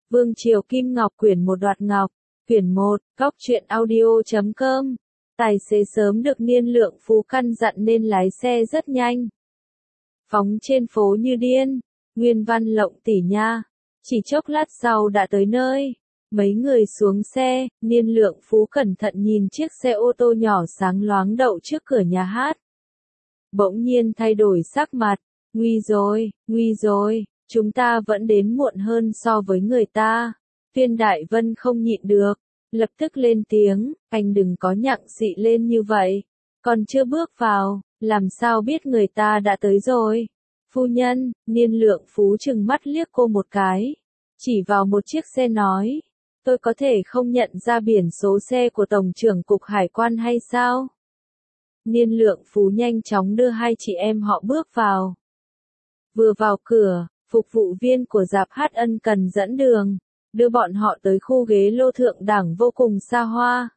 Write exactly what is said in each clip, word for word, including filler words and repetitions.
Vương Triều Kim Ngọc quyển một Đoạt Ngọc, quyển một, góc truyện audio chấm com. Tài xế sớm được Niên Lượng Phú căn dặn nên lái xe rất nhanh. Phóng trên phố như điên, nguyên văn lộng tỉ nha. Chỉ chốc lát sau đã tới nơi. Mấy người xuống xe, Niên Lượng Phú cẩn thận nhìn chiếc xe ô tô nhỏ sáng loáng đậu trước cửa nhà hát. Bỗng nhiên thay đổi sắc mặt, nguy rồi, nguy rồi, chúng ta vẫn đến muộn hơn so với người ta. Viên Đại Vân không nhịn được, lập tức lên tiếng, anh đừng có nhặng xị lên như vậy, còn chưa bước vào, làm sao biết người ta đã tới rồi. Phu nhân, Niên Lượng Phú trừng mắt liếc cô một cái, chỉ vào một chiếc xe nói, tôi có thể không nhận ra biển số xe của Tổng trưởng Cục Hải quan hay sao? Niên Lượng Phú nhanh chóng đưa hai chị em họ bước vào. Vừa vào cửa, phục vụ viên của rạp hát ân cần dẫn đường, đưa bọn họ tới khu ghế lô thượng đẳng vô cùng xa hoa.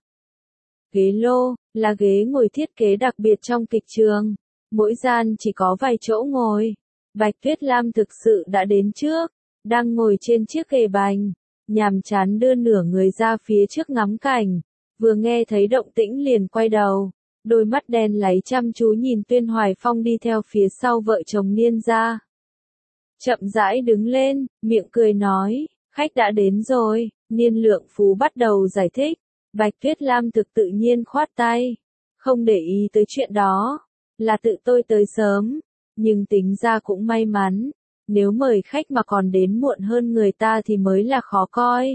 Ghế lô, là ghế ngồi thiết kế đặc biệt trong kịch trường, mỗi gian chỉ có vài chỗ ngồi. Bạch Tuyết Lam thực sự đã đến trước, đang ngồi trên chiếc kệ bành, nhàm chán đưa nửa người ra phía trước ngắm cảnh, vừa nghe thấy động tĩnh liền quay đầu, đôi mắt đen láy chăm chú nhìn Tuyên Hoài Phong đi theo phía sau vợ chồng Niên gia. Chậm rãi đứng lên, miệng cười nói, khách đã đến rồi. Niên Lượng Phú bắt đầu giải thích, Bạch Tuyết Lam thực tự nhiên khoát tay, không để ý tới chuyện đó, là tự tôi tới sớm, nhưng tính ra cũng may mắn, nếu mời khách mà còn đến muộn hơn người ta thì mới là khó coi.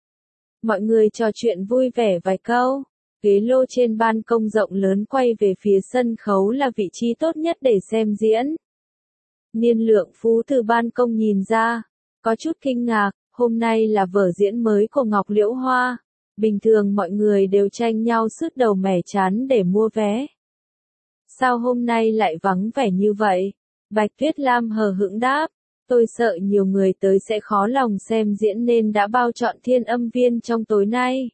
Mọi người trò chuyện vui vẻ vài câu, ghế lô trên ban công rộng lớn quay về phía sân khấu là vị trí tốt nhất để xem diễn. Niên Lượng Phú từ ban công nhìn ra, có chút kinh ngạc, hôm nay là vở diễn mới của Ngọc Liễu Hoa, bình thường mọi người đều tranh nhau sứt đầu mẻ chán để mua vé. Sao hôm nay lại vắng vẻ như vậy? Bạch Tuyết Lam hờ hững đáp, tôi sợ nhiều người tới sẽ khó lòng xem diễn nên đã bao chọn Thiên Âm Viên trong tối nay.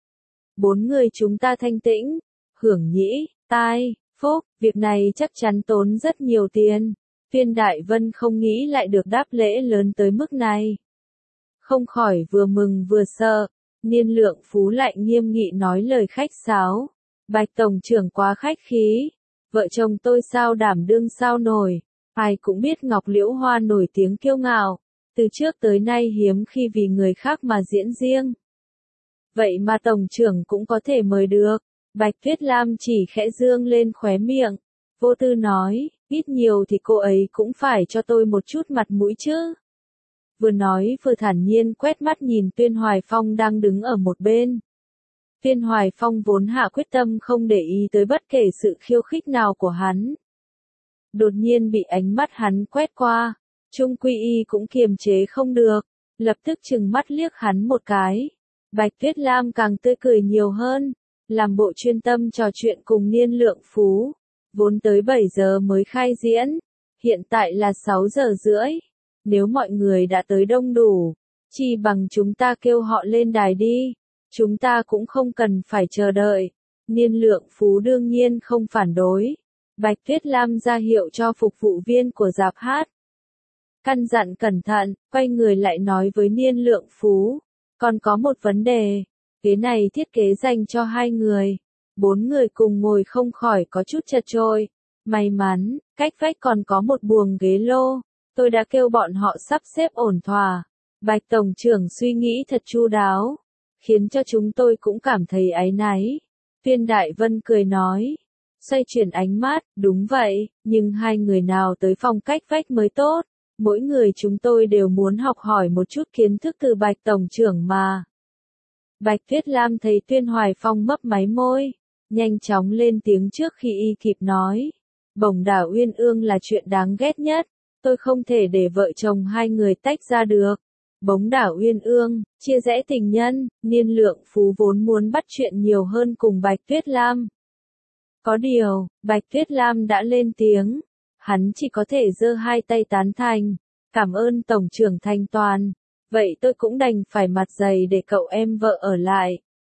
Bốn người chúng ta thanh tĩnh, hưởng nhĩ, tai, phúc, việc này chắc chắn tốn rất nhiều tiền. Viên Đại Vân không nghĩ lại được đáp lễ lớn tới mức này. Không khỏi vừa mừng vừa sợ, Niên Lượng Phú lại nghiêm nghị nói lời khách sáo. Bạch Tổng trưởng quá khách khí, vợ chồng tôi sao đảm đương sao nổi, ai cũng biết Ngọc Liễu Hoa nổi tiếng kiêu ngạo, từ trước tới nay hiếm khi vì người khác mà diễn riêng. Vậy mà Tổng trưởng cũng có thể mời được, Bạch Tuyết Lam chỉ khẽ dương lên khóe miệng, vô tư nói, ít nhiều thì cô ấy cũng phải cho tôi một chút mặt mũi chứ. Vừa nói vừa thản nhiên quét mắt nhìn Tuyên Hoài Phong đang đứng ở một bên. Tuyên Hoài Phong vốn hạ quyết tâm không để ý tới bất kể sự khiêu khích nào của hắn. Đột nhiên bị ánh mắt hắn quét qua, Trung Quy Y cũng kiềm chế không được, lập tức trừng mắt liếc hắn một cái. Bạch Tuyết Lam càng tươi cười nhiều hơn, làm bộ chuyên tâm trò chuyện cùng Niên Lượng Phú. Vốn tới bảy giờ mới khai diễn, hiện tại là sáu giờ rưỡi. Nếu mọi người đã tới đông đủ, chi bằng chúng ta kêu họ lên đài đi, chúng ta cũng không cần phải chờ đợi. Niên Lượng Phú đương nhiên không phản đối. Bạch Tuyết Lam ra hiệu cho phục vụ viên của rạp hát. Căn dặn cẩn thận, quay người lại nói với Niên Lượng Phú, còn có một vấn đề, ghế này thiết kế dành cho hai người. Bốn người cùng ngồi không khỏi có chút chật chội. May mắn, cách vách còn có một buồng ghế lô. Tôi đã kêu bọn họ sắp xếp ổn thỏa. Bạch Tổng trưởng suy nghĩ thật chu đáo, khiến cho chúng tôi cũng cảm thấy áy náy. Viên Đại Vân cười nói, xoay chuyển ánh mắt, đúng vậy, nhưng hai người nào tới phòng cách vách mới tốt. Mỗi người chúng tôi đều muốn học hỏi một chút kiến thức từ Bạch Tổng trưởng mà. Bạch Tuyết Lam thấy Tuyên Hoài Phong mấp máy môi, nhanh chóng lên tiếng trước khi y kịp nói. Bổng đảo Uyên Ương là chuyện đáng ghét nhất, tôi không thể để vợ chồng hai người tách ra được. Bống đảo Uyên Ương, chia rẽ tình nhân, Niên Lượng Phú vốn muốn bắt chuyện nhiều hơn cùng Bạch Tuyết Lam. Có điều, Bạch Tuyết Lam đã lên tiếng, hắn chỉ có thể giơ hai tay tán thành, cảm ơn Tổng trưởng thanh toàn, vậy tôi cũng đành phải mặt dày để cậu em vợ ở lại.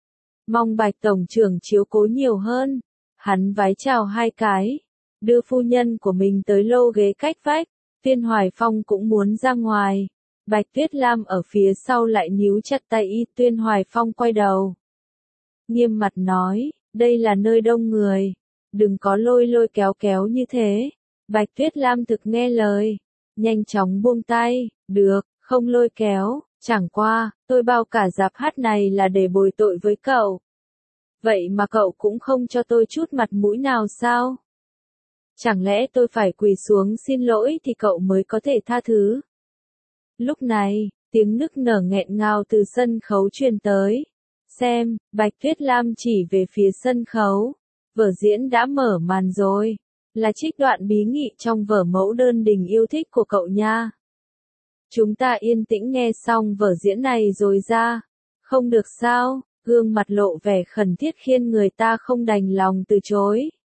Mong Bạch Tổng trưởng chiếu cố nhiều hơn. Hắn vái chào hai cái, đưa phu nhân của mình tới lô ghế cách vách. Viên Hoài Phong cũng muốn ra ngoài, Bạch Tuyết Lam ở phía sau lại níu chặt tay y. Tuyên Hoài Phong quay đầu, nghiêm mặt nói, đây là nơi đông người, đừng có lôi lôi kéo kéo như thế. Bạch Tuyết Lam thực nghe lời, nhanh chóng buông tay, được, không lôi kéo, chẳng qua, tôi bao cả dạp hát này là để bồi tội với cậu. Vậy mà cậu cũng không cho tôi chút mặt mũi nào sao? Chẳng lẽ tôi phải quỳ xuống xin lỗi thì cậu mới có thể tha thứ? Lúc này, tiếng nức nở nghẹn ngào từ sân khấu truyền tới. Xem, Bạch Tuyết Lam chỉ về phía sân khấu. Vở diễn đã mở màn rồi. Là trích đoạn bí nghị trong vở mẫu đơn Đình yêu thích của cậu nha. Chúng ta yên tĩnh nghe xong vở diễn này rồi ra. Không được sao, gương mặt lộ vẻ khẩn thiết khiến người ta không đành lòng từ chối.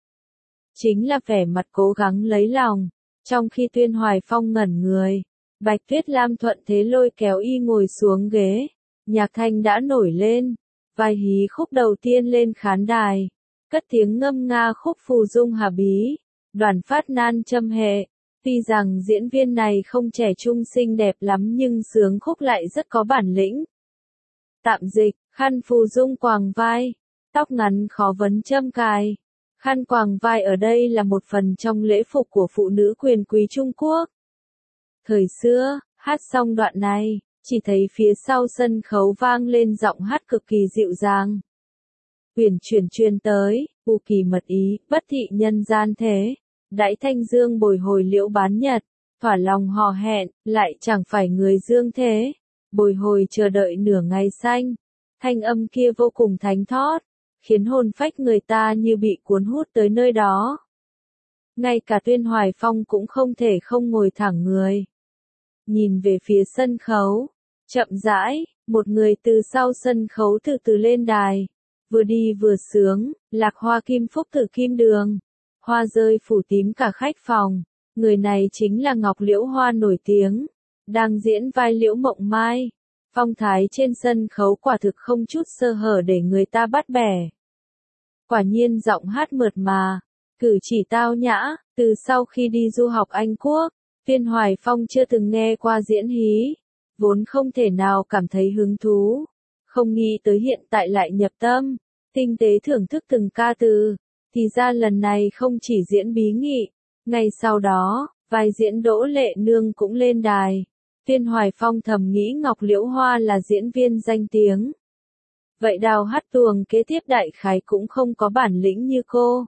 Chính là vẻ mặt cố gắng lấy lòng. Trong khi Tuyên Hoài Phong ngẩn người, Bạch Tuyết Lam thuận thế lôi kéo y ngồi xuống ghế. Nhạc thanh đã nổi lên. Vai hí khúc đầu tiên lên khán đài. Cất tiếng ngâm nga khúc Phù Dung Hà Bí. Đoàn Phát Nan châm hệ. Tuy rằng diễn viên này không trẻ trung xinh đẹp lắm nhưng sướng khúc lại rất có bản lĩnh. Tạm dịch, khăn phù dung quàng vai. Tóc ngắn khó vấn châm cài. Khăn quàng vai ở đây là một phần trong lễ phục của phụ nữ quyền quý Trung Quốc. Thời xưa, hát xong đoạn này, chỉ thấy phía sau sân khấu vang lên giọng hát cực kỳ dịu dàng. Uyển chuyển truyền tới, u kỳ mật ý, bất thị nhân gian thế. Đãi thanh dương bồi hồi liễu bán nhật, thỏa lòng hò hẹn, lại chẳng phải người dương thế. Bồi hồi chờ đợi nửa ngày xanh. Thanh âm kia vô cùng thánh thót, khiến hồn phách người ta như bị cuốn hút tới nơi đó. Ngay cả Tuyên Hoài Phong cũng không thể không ngồi thẳng người. Nhìn về phía sân khấu, chậm rãi, một người từ sau sân khấu từ từ lên đài. Vừa đi vừa sướng, lạc hoa kim phúc từ kim đường. Hoa rơi phủ tím cả khách phòng. Người này chính là Ngọc Liễu Hoa nổi tiếng, đang diễn vai Liễu Mộng Mai. Phong thái trên sân khấu quả thực không chút sơ hở để người ta bắt bẻ. Quả nhiên giọng hát mượt mà, cử chỉ tao nhã. Từ sau khi đi du học Anh Quốc, Tuyên Hoài Phong chưa từng nghe qua diễn hí, vốn không thể nào cảm thấy hứng thú. Không nghĩ tới hiện tại lại nhập tâm, tinh tế thưởng thức từng ca từ. Thì ra lần này không chỉ diễn bí nghị, ngay sau đó, vai diễn Đỗ Lệ Nương cũng lên đài. Tuyên Hoài Phong thầm nghĩ Ngọc Liễu Hoa là diễn viên danh tiếng. Vậy đào hát tuồng kế tiếp đại khái cũng không có bản lĩnh như cô.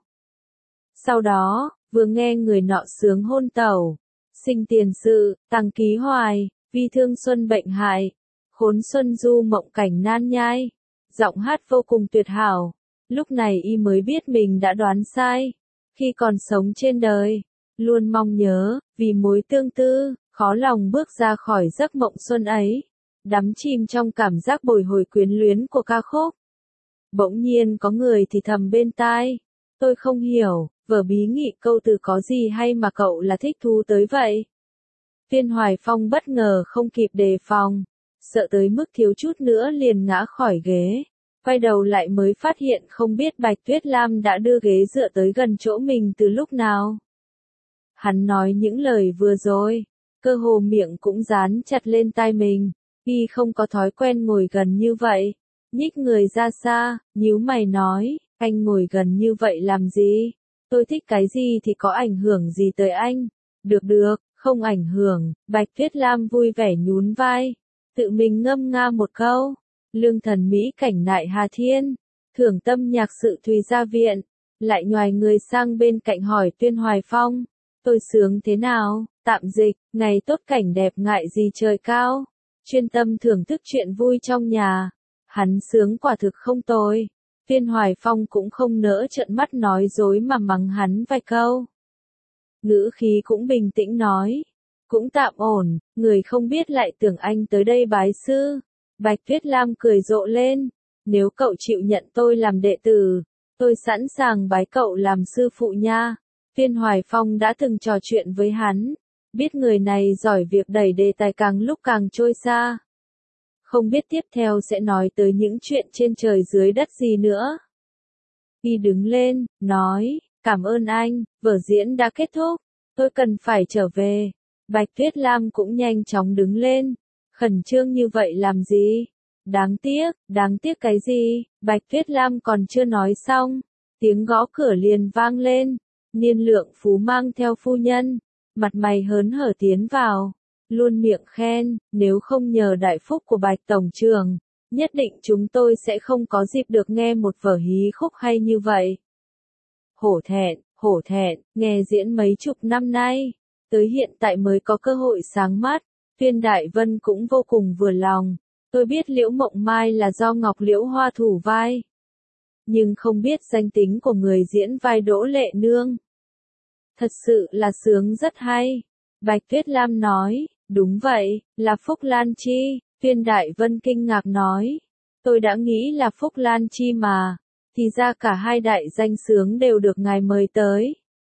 Sau đó, vừa nghe người nọ sướng hôn tẩu, sinh tiền sự, tăng ký hoài, vi thương xuân bệnh hại, khốn xuân du mộng cảnh nan nhai. Giọng hát vô cùng tuyệt hảo. Lúc này y mới biết mình đã đoán sai. Khi còn sống trên đời, luôn mong nhớ, vì mối tương tư, khó lòng bước ra khỏi giấc mộng xuân ấy. Đắm chìm trong cảm giác bồi hồi quyến luyến của ca khúc. Bỗng nhiên có người thì thầm bên tai. Tôi không hiểu, vở bí nghị câu từ có gì hay mà cậu là thích thú tới vậy? Tuyên Hoài Phong bất ngờ không kịp đề phòng. Sợ tới mức thiếu chút nữa liền ngã khỏi ghế. Quay đầu lại mới phát hiện không biết Bạch Tuyết Lam đã đưa ghế dựa tới gần chỗ mình từ lúc nào. Hắn nói những lời vừa rồi, cơ hồ miệng cũng dán chặt lên tai mình. Y không có thói quen ngồi gần như vậy. Nhích người ra xa, nhíu mày nói, anh ngồi gần như vậy làm gì? Tôi thích cái gì thì có ảnh hưởng gì tới anh? Được được, không ảnh hưởng. Bạch Tuyết Lam vui vẻ nhún vai, tự mình ngâm nga một câu. Lương thần Mỹ cảnh nại Hà Thiên, thưởng tâm nhạc sự Thùy Gia Viện. Lại nhoài người sang bên cạnh hỏi Tuyên Hoài Phong, tôi sướng thế nào? Tạm dịch, ngày tốt cảnh đẹp ngại gì trời cao. Chuyên tâm thưởng thức chuyện vui trong nhà. Hắn sướng quả thực không tồi. Tuyên Hoài Phong cũng không nỡ trợn mắt nói dối mà mắng hắn vài câu. Ngữ khí cũng bình tĩnh nói, cũng tạm ổn, người không biết lại tưởng anh tới đây bái sư. Bạch Tuyết Lam cười rộ lên, nếu cậu chịu nhận tôi làm đệ tử, tôi sẵn sàng bái cậu làm sư phụ nha. Tuyên Hoài Phong đã từng trò chuyện với hắn, biết người này giỏi việc đẩy đề tài càng lúc càng trôi xa. Không biết tiếp theo sẽ nói tới những chuyện trên trời dưới đất gì nữa. Y đứng lên, nói, cảm ơn anh, vở diễn đã kết thúc, tôi cần phải trở về. Bạch Tuyết Lam cũng nhanh chóng đứng lên, Khẩn trương như vậy làm gì? Đáng tiếc, đáng tiếc cái gì? Bạch Tuyết Lam còn chưa nói xong. Tiếng gõ cửa liền vang lên. Niên Lượng Phú mang theo phu nhân. Mặt mày hớn hở tiến vào. Luôn miệng khen, nếu không nhờ đại phúc của Bạch Tổng Trưởng, nhất định chúng tôi sẽ không có dịp được nghe một vở hí khúc hay như vậy. Hổ thẹn, hổ thẹn, nghe diễn mấy chục năm nay, tới hiện tại mới có cơ hội sáng mắt, Tuyên Đại Vân cũng vô cùng vừa lòng. Tôi biết Liễu Mộng Mai là do Ngọc Liễu Hoa thủ vai, nhưng không biết danh tính của người diễn vai Đỗ Lệ Nương. Thật sự là sướng rất hay. Bạch Tuyết Lam nói, đúng vậy, là Phúc Lan Chi. Tuyên Đại Vân kinh ngạc nói, tôi đã nghĩ là Phúc Lan Chi mà, thì ra cả hai đại danh xướng đều được ngài mời tới.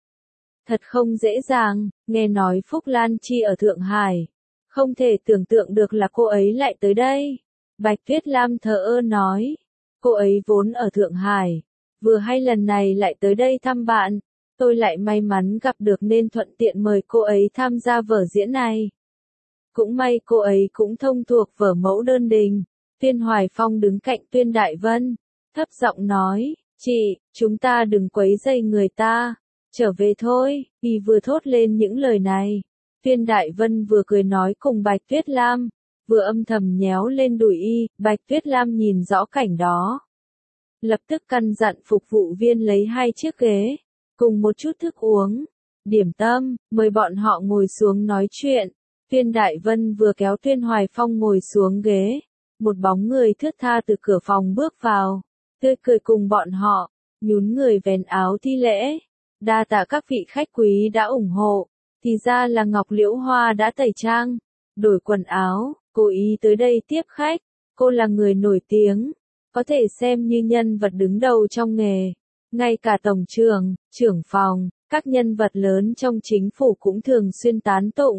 Thật không dễ dàng, nghe nói Phúc Lan Chi ở Thượng Hải, không thể tưởng tượng được là cô ấy lại tới đây. Bạch Tuyết Lam thờ ơ nói, cô ấy vốn ở Thượng Hải, vừa hay lần này lại tới đây thăm bạn, tôi lại may mắn gặp được nên thuận tiện mời cô ấy tham gia vở diễn này. Cũng may cô ấy cũng thông thuộc vở Mẫu Đơn Đình. Tuyên Hoài Phong đứng cạnh Tuyên Đại Vân, thấp giọng nói, chị, chúng ta đừng quấy rầy người ta, trở về thôi. Y vừa thốt lên những lời này, Tuyên Đại Vân vừa cười nói cùng Bạch Tuyết Lam, vừa âm thầm nhéo lên đùi y. Bạch Tuyết Lam nhìn rõ cảnh đó, lập tức căn dặn phục vụ viên lấy hai chiếc ghế, cùng một chút thức uống, điểm tâm, mời bọn họ ngồi xuống nói chuyện. Tuyên Đại Vân vừa kéo Tuyên Hoài Phong ngồi xuống ghế, một bóng người thướt tha từ cửa phòng bước vào, tươi cười cùng bọn họ, nhún người vén áo thi lễ, đa tạ các vị khách quý đã ủng hộ. Thì ra là Ngọc Liễu Hoa đã tẩy trang, đổi quần áo, cố ý tới đây tiếp khách. Cô là người nổi tiếng, có thể xem như nhân vật đứng đầu trong nghề, ngay cả tổng trưởng, trưởng phòng, các nhân vật lớn trong chính phủ cũng thường xuyên tán tụng.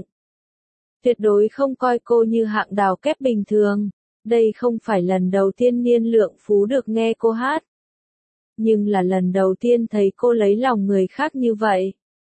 Tuyệt đối không coi cô như hạng đào kép bình thường. Đây không phải lần đầu tiên Niên Lượng Phú được nghe cô hát, nhưng là lần đầu tiên thấy cô lấy lòng người khác như vậy.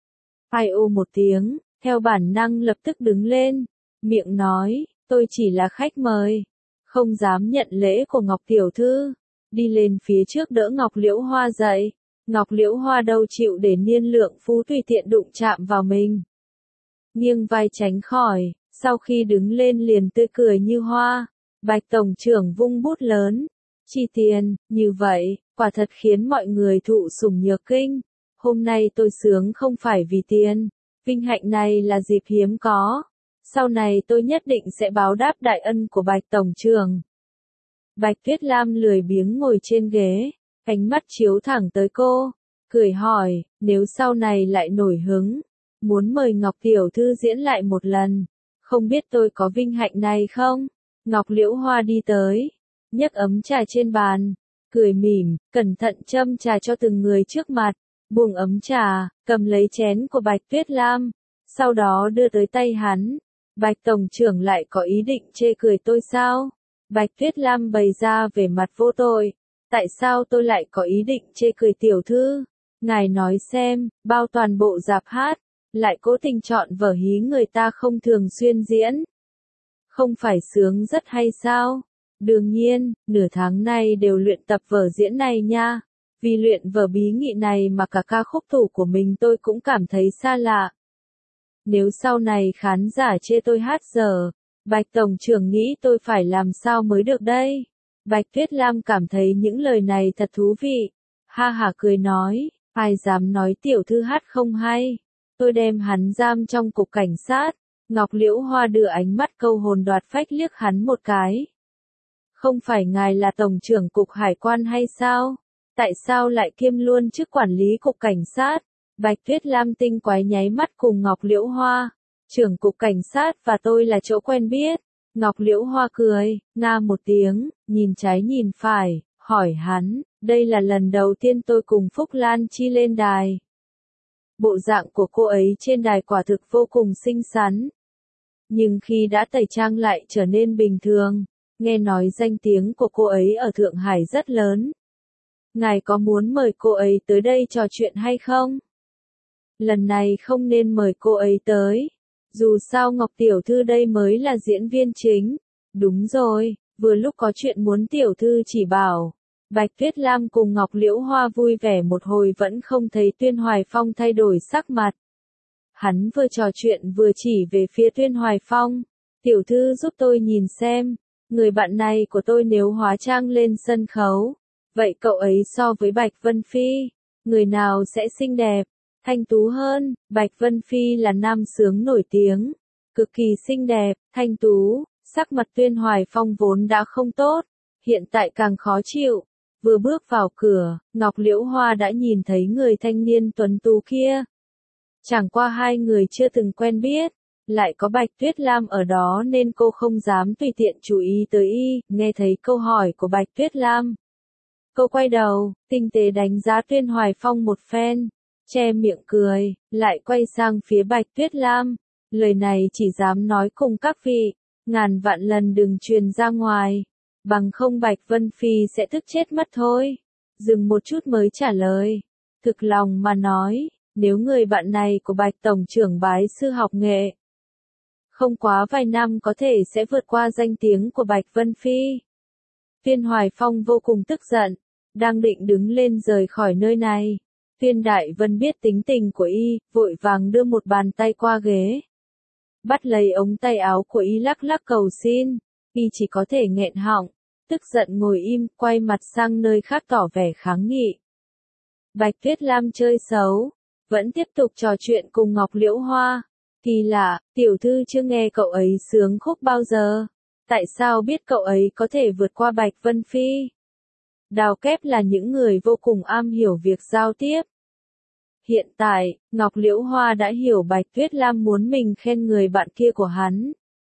Ai ô một tiếng, theo bản năng lập tức đứng lên, miệng nói, tôi chỉ là khách mời, không dám nhận lễ của Ngọc Tiểu Thư. Đi lên phía trước đỡ Ngọc Liễu Hoa dậy. Ngọc Liễu Hoa đâu chịu để Niên Lượng Phú tùy tiện đụng chạm vào mình, nghiêng vai tránh khỏi, sau khi đứng lên liền tươi cười như hoa. Bạch Tổng Trưởng vung bút lớn, chi tiền, như vậy, quả thật khiến mọi người thụ sủng nhược kinh. Hôm nay tôi sướng không phải vì tiền, vinh hạnh này là dịp hiếm có. Sau này tôi nhất định sẽ báo đáp đại ân của Bạch Tổng Trưởng. Bạch Tuyết Lam lười biếng ngồi trên ghế, ánh mắt chiếu thẳng tới cô, cười hỏi, nếu sau này lại nổi hứng, muốn mời Ngọc Tiểu Thư diễn lại một lần, không biết tôi có vinh hạnh này không? Ngọc Liễu Hoa đi tới, nhấc ấm trà trên bàn, cười mỉm, cẩn thận châm trà cho từng người trước mặt, buông ấm trà, cầm lấy chén của Bạch Tuyết Lam, sau đó đưa tới tay hắn. Bạch Tổng Trưởng lại có ý định chê cười tôi sao? Bạch Tuyết Lam bày ra vẻ mặt vô tội, tại sao tôi lại có ý định chê cười tiểu thư? Ngài nói xem, bao toàn bộ dạp hát, lại cố tình chọn vở hí người ta không thường xuyên diễn. Không phải sướng rất hay sao? Đương nhiên, nửa tháng nay đều luyện tập vở diễn này nha. Vì luyện vở bí nghị này mà cả ca khúc thủ của mình tôi cũng cảm thấy xa lạ. Nếu sau này khán giả chê tôi hát dở, Bạch Tổng Trưởng nghĩ tôi phải làm sao mới được đây? Bạch Tuyết Lam cảm thấy những lời này thật thú vị. Ha hả cười nói, ai dám nói tiểu thư hát không hay? Tôi đem hắn giam trong cục cảnh sát. Ngọc Liễu Hoa đưa ánh mắt câu hồn đoạt phách liếc hắn một cái. Không phải ngài là Tổng Trưởng Cục Hải quan hay sao? Tại sao lại kiêm luôn chức quản lý cục cảnh sát? Bạch Tuyết Lam tinh quái nháy mắt cùng Ngọc Liễu Hoa. Trưởng cục cảnh sát và tôi là chỗ quen biết. Ngọc Liễu Hoa cười, nga một tiếng, nhìn trái nhìn phải, hỏi hắn, đây là lần đầu tiên tôi cùng Phúc Lan Chi lên đài. Bộ dạng của cô ấy trên đài quả thực vô cùng xinh xắn. Nhưng khi đã tẩy trang lại trở nên bình thường, nghe nói danh tiếng của cô ấy ở Thượng Hải rất lớn. Ngài có muốn mời cô ấy tới đây trò chuyện hay không? Lần này không nên mời cô ấy tới. Dù sao Ngọc tiểu thư đây mới là diễn viên chính. Đúng rồi, vừa lúc có chuyện muốn tiểu thư chỉ bảo. Bạch Tuyết Lam cùng Ngọc Liễu Hoa vui vẻ một hồi vẫn không thấy Tuyên Hoài Phong thay đổi sắc mặt. Hắn vừa trò chuyện vừa chỉ về phía Tuyên Hoài Phong. Tiểu thư giúp tôi nhìn xem, người bạn này của tôi nếu hóa trang lên sân khấu, vậy cậu ấy so với Bạch Vân Phi, người nào sẽ xinh đẹp, thanh tú hơn? Bạch Vân Phi là nam xướng nổi tiếng, cực kỳ xinh đẹp, thanh tú, sắc mặt Tuyên Hoài Phong vốn đã không tốt, hiện tại càng khó chịu. Vừa bước vào cửa, Ngọc Liễu Hoa đã nhìn thấy người thanh niên tuấn tú kia. Chẳng qua hai người chưa từng quen biết, lại có Bạch Tuyết Lam ở đó nên cô không dám tùy tiện chú ý tới y. Nghe thấy câu hỏi của Bạch Tuyết Lam, cô quay đầu, tinh tế đánh giá Tuyên Hoài Phong một phen, che miệng cười, lại quay sang phía Bạch Tuyết Lam. Lời này chỉ dám nói cùng các vị, ngàn vạn lần đừng truyền ra ngoài, bằng không Bạch Vân Phi sẽ tức chết mất thôi. Dừng một chút mới trả lời, thực lòng mà nói, nếu người bạn này của Bạch Tổng trưởng bái sư học nghệ, không quá vài năm có thể sẽ vượt qua danh tiếng của Bạch Vân Phi. Tuyên Hoài Phong vô cùng tức giận, đang định đứng lên rời khỏi nơi này. Tuyên Đại Vân biết tính tình của y, vội vàng đưa một bàn tay qua ghế, bắt lấy ống tay áo của y lắc lắc cầu xin. Y chỉ có thể nghẹn họng, tức giận ngồi im, quay mặt sang nơi khác tỏ vẻ kháng nghị. Bạch Tuyết Lam chơi xấu, vẫn tiếp tục trò chuyện cùng Ngọc Liễu Hoa. Thì lạ, tiểu thư chưa nghe cậu ấy sướng khúc bao giờ, tại sao biết cậu ấy có thể vượt qua Bạch Vân Phi? Đào Kép là những người vô cùng am hiểu việc giao tiếp. Hiện tại, Ngọc Liễu Hoa đã hiểu Bạch Tuyết Lam muốn mình khen người bạn kia của hắn.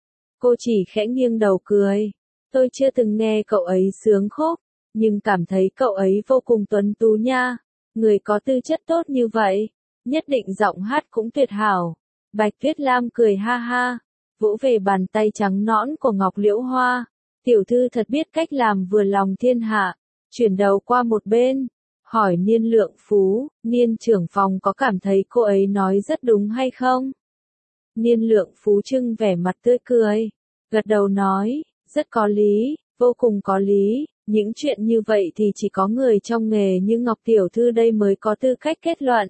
Cô chỉ khẽ nghiêng đầu cười. Tôi chưa từng nghe cậu ấy sướng khúc, nhưng cảm thấy cậu ấy vô cùng tuấn tú nha. Người có tư chất tốt như vậy, nhất định giọng hát cũng tuyệt hảo. Bạch Tuyết Lam cười ha ha, vỗ về bàn tay trắng nõn của Ngọc Liễu Hoa. Tiểu thư thật biết cách làm vừa lòng thiên hạ. Chuyển đầu qua một bên, hỏi Niên Lượng Phú, Niên trưởng phòng có cảm thấy cô ấy nói rất đúng hay không? Niên Lượng Phú trưng vẻ mặt tươi cười, gật đầu nói, rất có lý, vô cùng có lý, những chuyện như vậy thì chỉ có người trong nghề như Ngọc tiểu thư đây mới có tư cách kết luận.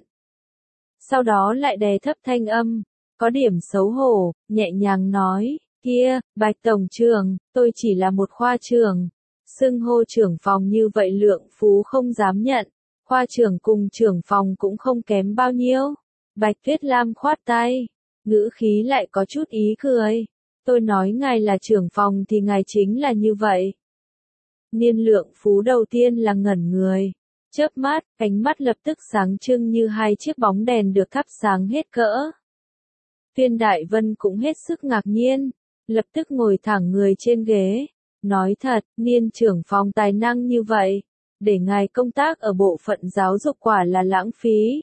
Sau đó lại đè thấp thanh âm, có điểm xấu hổ, nhẹ nhàng nói, kia, Bạch Tổng trưởng, tôi chỉ là một khoa trưởng. Xưng hô trưởng phòng như vậy Lượng Phú không dám nhận, khoa trưởng cùng trưởng phòng cũng không kém bao nhiêu. Bạch Tuyết Lam khoát tay, ngữ khí lại có chút ý cười. Tôi nói ngài là trưởng phòng thì ngài chính là như vậy. Niên Lượng Phú đầu tiên là ngẩn người, chớp mắt, ánh mắt lập tức sáng trưng như hai chiếc bóng đèn được thắp sáng hết cỡ. Tuyên Đại Vân cũng hết sức ngạc nhiên, lập tức ngồi thẳng người trên ghế. Nói thật, Niên trưởng phòng tài năng như vậy, để ngài công tác ở bộ phận giáo dục quả là lãng phí.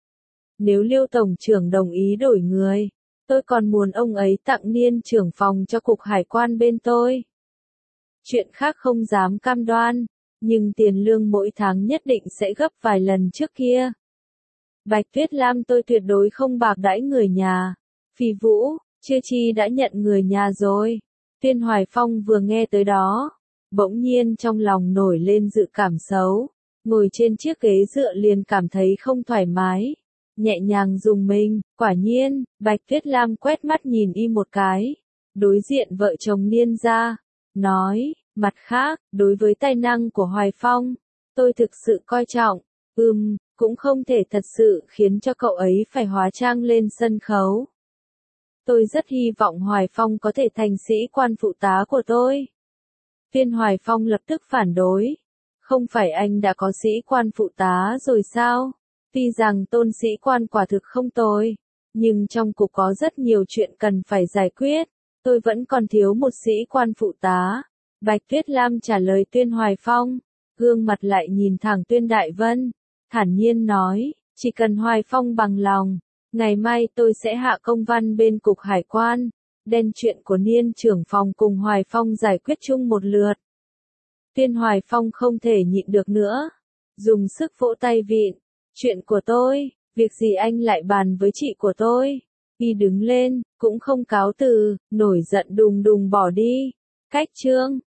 Nếu Liêu Tổng trưởng đồng ý đổi người, tôi còn muốn ông ấy tặng Niên trưởng phòng cho cục hải quan bên tôi. Chuyện khác không dám cam đoan, nhưng tiền lương mỗi tháng nhất định sẽ gấp vài lần trước kia. Bạch Tuyết Lam tôi tuyệt đối không bạc đãi người nhà. Phi Vũ, chưa chi đã nhận người nhà rồi. Tuyên Hoài Phong vừa nghe tới đó, bỗng nhiên trong lòng nổi lên dự cảm xấu, ngồi trên chiếc ghế dựa liền cảm thấy không thoải mái, nhẹ nhàng rùng mình. Quả nhiên, Bạch Tuyết Lam quét mắt nhìn y một cái, đối diện vợ chồng Niên gia, nói, mặt khác, đối với tài năng của Hoài Phong, tôi thực sự coi trọng, ừm, cũng không thể thật sự khiến cho cậu ấy phải hóa trang lên sân khấu. Tôi rất hy vọng Hoài Phong có thể thành sĩ quan phụ tá của tôi. Tuyên Hoài Phong lập tức phản đối. Không phải anh đã có sĩ quan phụ tá rồi sao? Tuy rằng tôn sĩ quan quả thực không tồi, nhưng trong cục có rất nhiều chuyện cần phải giải quyết. Tôi vẫn còn thiếu một sĩ quan phụ tá. Bạch Tuyết Lam trả lời Tuyên Hoài Phong, gương mặt lại nhìn thẳng Tuyên Đại Vân, thản nhiên nói, chỉ cần Hoài Phong bằng lòng, ngày mai tôi sẽ hạ công văn bên cục hải quan, đem chuyện của Niên trưởng phòng cùng Hoài Phong giải quyết chung một lượt. Tuyên Hoài Phong không thể nhịn được nữa, dùng sức vỗ tay vịn, chuyện của tôi, việc gì anh lại bàn với chị của tôi? Y đứng lên, cũng không cáo từ, nổi giận đùng đùng bỏ đi. Cách chương